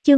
Chương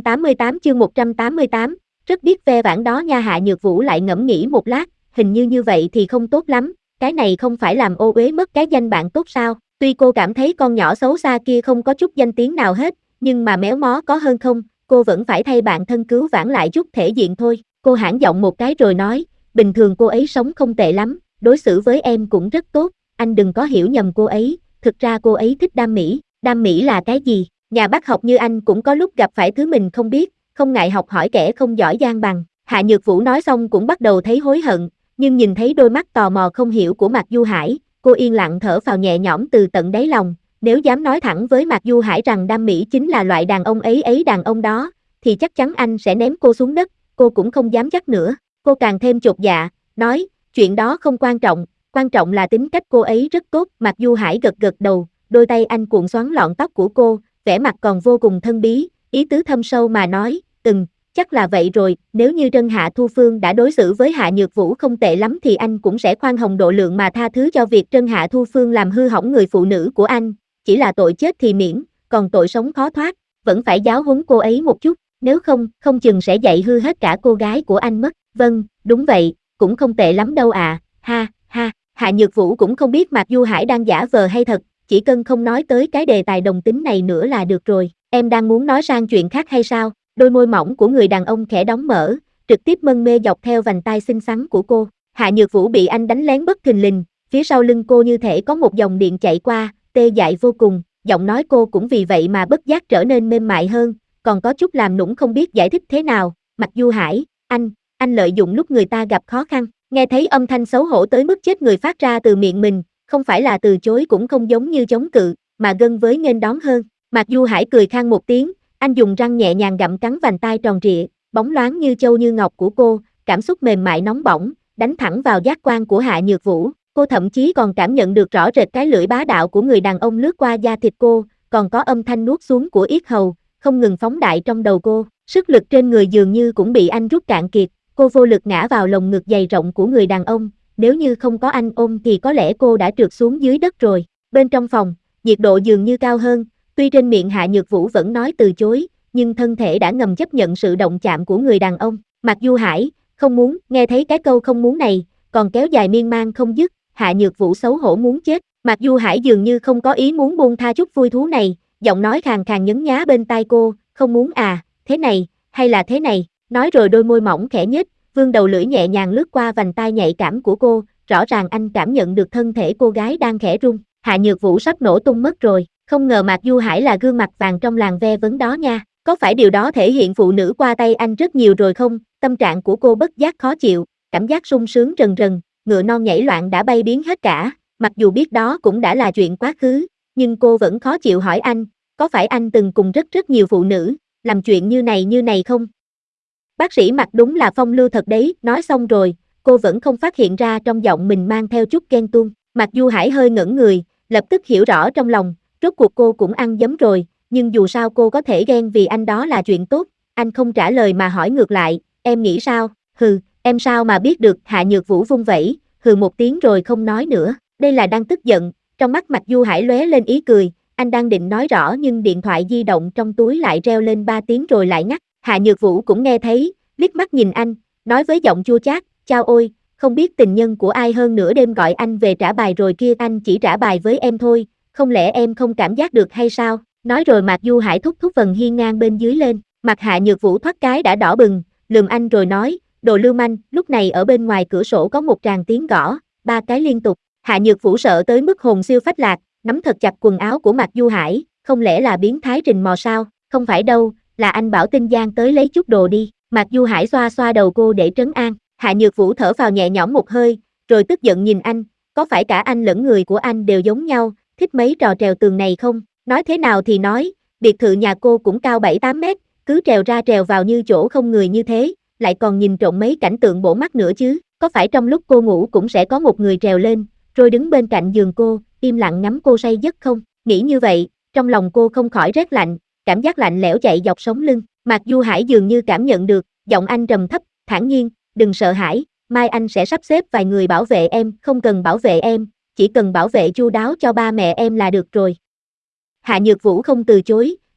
188, rất biết ve vãn đó nha. Hạ Nhược Vũ lại ngẫm nghĩ một lát, hình như vậy thì không tốt lắm, cái này không phải làm ô uế mất cái danh bạn tốt sao? Tuy cô cảm thấy con nhỏ xấu xa kia không có chút danh tiếng nào hết, nhưng mà méo mó có hơn không, cô vẫn phải thay bạn thân cứu vãn lại chút thể diện thôi. Cô hãng giọng một cái rồi nói, bình thường cô ấy sống không tệ lắm, đối xử với em cũng rất tốt, anh đừng có hiểu nhầm cô ấy, thực ra cô ấy thích đam mỹ. Đam mỹ là cái gì? Nhà bác học như anh cũng có lúc gặp phải thứ mình không biết, không ngại học hỏi kẻ không giỏi giang bằng. Hạ Nhược Vũ nói xong cũng bắt đầu thấy hối hận, nhưng nhìn thấy đôi mắt tò mò không hiểu của Mạc Du Hải, cô yên lặng thở phào nhẹ nhõm từ tận đáy lòng. Nếu dám nói thẳng với Mạc Du Hải rằng đam mỹ chính là loại đàn ông ấy đàn ông đó, thì chắc chắn anh sẽ ném cô xuống đất, cô cũng không dám chắc nữa. Cô càng thêm chột dạ, nói, chuyện đó không quan trọng là tính cách cô ấy rất tốt. Mạc Du Hải gật gật đầu, đôi tay anh cuộn xoắn lọn tóc của cô, vẻ mặt còn vô cùng thân bí, ý tứ thâm sâu mà nói, chắc là vậy rồi, nếu như Trân Hạ Thu Phương đã đối xử với Hạ Nhược Vũ không tệ lắm thì anh cũng sẽ khoan hồng độ lượng mà tha thứ cho việc Trân Hạ Thu Phương làm hư hỏng người phụ nữ của anh, chỉ là tội chết thì miễn, còn tội sống khó thoát, vẫn phải giáo huấn cô ấy một chút, nếu không, không chừng sẽ dạy hư hết cả cô gái của anh mất. Vâng, đúng vậy, cũng không tệ lắm đâu à, ha, ha. Hạ Nhược Vũ cũng không biết Mạc Du Hải đang giả vờ hay thật, chỉ cần không nói tới cái đề tài đồng tính này nữa là được rồi. Em đang muốn nói sang chuyện khác hay sao? Đôi môi mỏng của người đàn ông khẽ đóng mở, trực tiếp mân mê dọc theo vành tai xinh xắn của cô. Hạ Nhược Vũ bị anh đánh lén bất thình lình, phía sau lưng cô như thể có một dòng điện chạy qua, tê dại vô cùng, giọng nói cô cũng vì vậy mà bất giác trở nên mềm mại hơn, còn có chút làm nũng không biết giải thích thế nào. Mạc Du Hải, anh lợi dụng lúc người ta gặp khó khăn. Nghe thấy âm thanh xấu hổ tới mức chết người phát ra từ miệng mình, không phải là từ chối cũng không giống như chống cự, mà gần với nghênh đón hơn. Mạc Du Hải cười khan một tiếng, anh dùng răng nhẹ nhàng gặm cắn vành tai tròn trịa, bóng loáng như châu như ngọc của cô, cảm xúc mềm mại nóng bỏng, đánh thẳng vào giác quan của Hạ Nhược Vũ. Cô thậm chí còn cảm nhận được rõ rệt cái lưỡi bá đạo của người đàn ông lướt qua da thịt cô, còn có âm thanh nuốt xuống của yết hầu, không ngừng phóng đại trong đầu cô. Sức lực trên người dường như cũng bị anh rút cạn kiệt, cô vô lực ngã vào lồng ngực dày rộng của người đàn ông, nếu như không có anh ôm thì có lẽ cô đã trượt xuống dưới đất rồi. Bên trong phòng, nhiệt độ dường như cao hơn, tuy trên miệng Hạ Nhược Vũ vẫn nói từ chối, nhưng thân thể đã ngầm chấp nhận sự động chạm của người đàn ông. Mạc Du Hải, không muốn, nghe thấy cái câu không muốn này, còn kéo dài miên man không dứt, Hạ Nhược Vũ xấu hổ muốn chết. Mạc Du Hải dường như không có ý muốn buông tha chút vui thú này, giọng nói khàn khàn nhấn nhá bên tai cô, không muốn à, thế này, hay là thế này, nói rồi đôi môi mỏng khẽ nhếch, vươn đầu lưỡi nhẹ nhàng lướt qua vành tai nhạy cảm của cô, rõ ràng anh cảm nhận được thân thể cô gái đang khẽ rung. Hạ Nhược Vũ sắp nổ tung mất rồi, không ngờ Mạc Du Hải là gương mặt vàng trong làng ve vấn đó nha, có phải điều đó thể hiện phụ nữ qua tay anh rất nhiều rồi không? Tâm trạng của cô bất giác khó chịu, cảm giác sung sướng rần rần, ngựa non nhảy loạn đã bay biến hết cả, mặc dù biết đó cũng đã là chuyện quá khứ, nhưng cô vẫn khó chịu hỏi anh, có phải anh từng cùng rất nhiều phụ nữ, làm chuyện như này không? Bác sĩ Mạc đúng là phong lưu thật đấy, nói xong rồi, cô vẫn không phát hiện ra trong giọng mình mang theo chút ghen tuông. Mạc Du Hải hơi ngẩn người, lập tức hiểu rõ trong lòng, rốt cuộc cô cũng ăn giấm rồi, nhưng dù sao cô có thể ghen vì anh đó là chuyện tốt. Anh không trả lời mà hỏi ngược lại, em nghĩ sao? Hừ, em sao mà biết được? Hạ Nhược Vũ vung vẩy, hừ một tiếng rồi không nói nữa, đây là đang tức giận. Trong mắt Mạc Du Hải lóe lên ý cười, anh đang định nói rõ nhưng điện thoại di động trong túi lại reo lên 3 tiếng rồi lại ngắt. Hạ Nhược Vũ cũng nghe thấy, liếc mắt nhìn anh, nói với giọng chua chát, chao ôi, không biết tình nhân của ai hơn nửa đêm gọi anh về trả bài rồi kia, anh chỉ trả bài với em thôi, không lẽ em không cảm giác được hay sao? Nói rồi Mạc Du Hải thúc vần hiên ngang bên dưới lên, mặt Hạ Nhược Vũ thoát cái đã đỏ bừng, lườm anh rồi nói, đồ lưu manh. Lúc này ở bên ngoài cửa sổ có một tràng tiếng gõ, 3 cái liên tục. Hạ Nhược Vũ sợ tới mức hồn siêu phách lạc, nắm thật chặt quần áo của Mạc Du Hải, không lẽ là biến thái rình mò sao? Không phải đâu, là anh bảo Tinh Giang tới lấy chút đồ đi. Mạc Du Hải xoa xoa đầu cô để trấn an. Hạ Nhược Vũ thở phào nhẹ nhõm một hơi, rồi tức giận nhìn anh, có phải cả anh lẫn người của anh đều giống nhau, thích mấy trò trèo tường này không? Nói thế nào thì nói, biệt thự nhà cô cũng cao 7-8 mét, cứ trèo ra trèo vào như chỗ không người như thế, lại còn nhìn trộm mấy cảnh tượng bổ mắt nữa chứ, có phải trong lúc cô ngủ cũng sẽ có một người trèo lên, rồi đứng bên cạnh giường cô, im lặng ngắm cô say giấc không? Nghĩ như vậy, trong lòng cô không khỏi rét lạnh, cảm giác lạnh lẽo chạy dọc sống lưng. Mạc Du Hải dường như cảm nhận được, giọng anh trầm thấp, thản nhiên, đừng sợ hãi, mai anh sẽ sắp xếp vài người bảo vệ em, không cần bảo vệ em, chỉ cần bảo vệ chu đáo cho ba mẹ em là được rồi. Hạ Nhược Vũ không từ chối,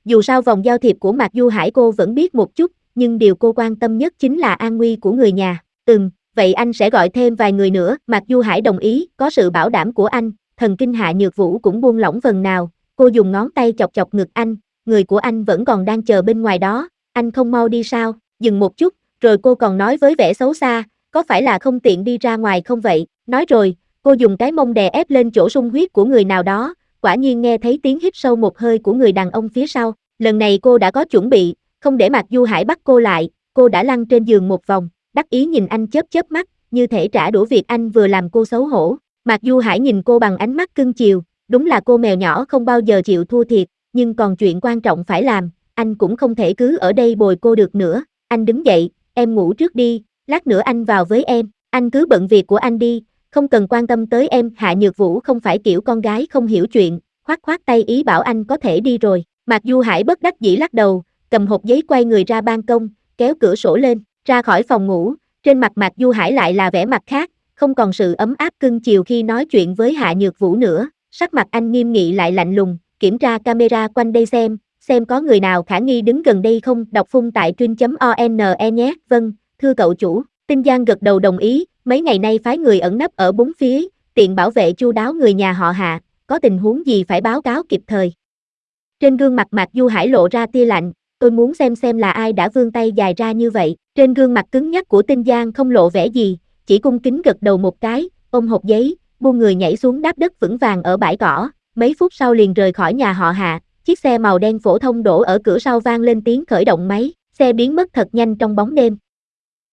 Dù sao vòng giao thiệp của Mạc Du Hải cô vẫn biết một chút, nhưng điều cô quan tâm nhất chính là an nguy của người nhà. Vậy anh sẽ gọi thêm vài người nữa. Mạc Du Hải đồng ý, có sự bảo đảm của anh, thần kinh Hạ Nhược Vũ cũng buông lỏng phần nào. Cô dùng ngón tay chọc chọc ngực anh, người của anh vẫn còn đang chờ bên ngoài đó, anh không mau đi sao? Dừng một chút, rồi cô còn nói với vẻ xấu xa, có phải là không tiện đi ra ngoài không vậy? Nói rồi, cô dùng cái mông đè ép lên chỗ sung huyết của người nào đó, quả nhiên nghe thấy tiếng hít sâu một hơi của người đàn ông phía sau. Lần này cô đã có chuẩn bị, không để Mạc Du Hải bắt cô lại, cô đã lăn trên giường một vòng, đắc ý nhìn anh chớp chớp mắt, như thể trả đũa việc anh vừa làm cô xấu hổ. Mạc Du Hải nhìn cô bằng ánh mắt cưng chiều, đúng là cô mèo nhỏ không bao giờ chịu thua thiệt, nhưng còn chuyện quan trọng phải làm, anh cũng không thể cứ ở đây bồi cô được nữa. Anh đứng dậy, em ngủ trước đi, lát nữa anh vào với em, anh cứ bận việc của anh đi, không cần quan tâm tới em. Hạ Nhược Vũ không phải kiểu con gái không hiểu chuyện, khoát khoát tay ý bảo anh có thể đi rồi. Mạc Du Hải bất đắc dĩ lắc đầu, cầm hộp giấy quay người ra ban công, kéo cửa sổ lên, ra khỏi phòng ngủ, trên mặt Mạc Du Hải lại là vẻ mặt khác, không còn sự ấm áp cưng chiều khi nói chuyện với Hạ Nhược Vũ nữa, sắc mặt anh nghiêm nghị lại lạnh lùng, kiểm tra camera quanh đây xem có người nào khả nghi đứng gần đây không. Đọc phun tại truyện.one nhé. Vâng, thưa cậu chủ. Tinh Giang gật đầu đồng ý, mấy ngày nay phái người ẩn nấp ở bốn phía, tiện bảo vệ chu đáo người nhà họ Hạ, có tình huống gì phải báo cáo kịp thời. Trên gương mặt Mạc Du Hải lộ ra tia lạnh, tôi muốn xem là ai đã vươn tay dài ra như vậy. Trên gương mặt cứng nhắc của Tinh Giang không lộ vẻ gì, chỉ cung kính gật đầu một cái, ôm hộp giấy, buông người nhảy xuống đáp đất vững vàng ở bãi cỏ, mấy phút sau liền rời khỏi nhà họ Hạ. Chiếc xe màu đen phổ thông đổ ở cửa sau vang lên tiếng khởi động máy, xe biến mất thật nhanh trong bóng đêm.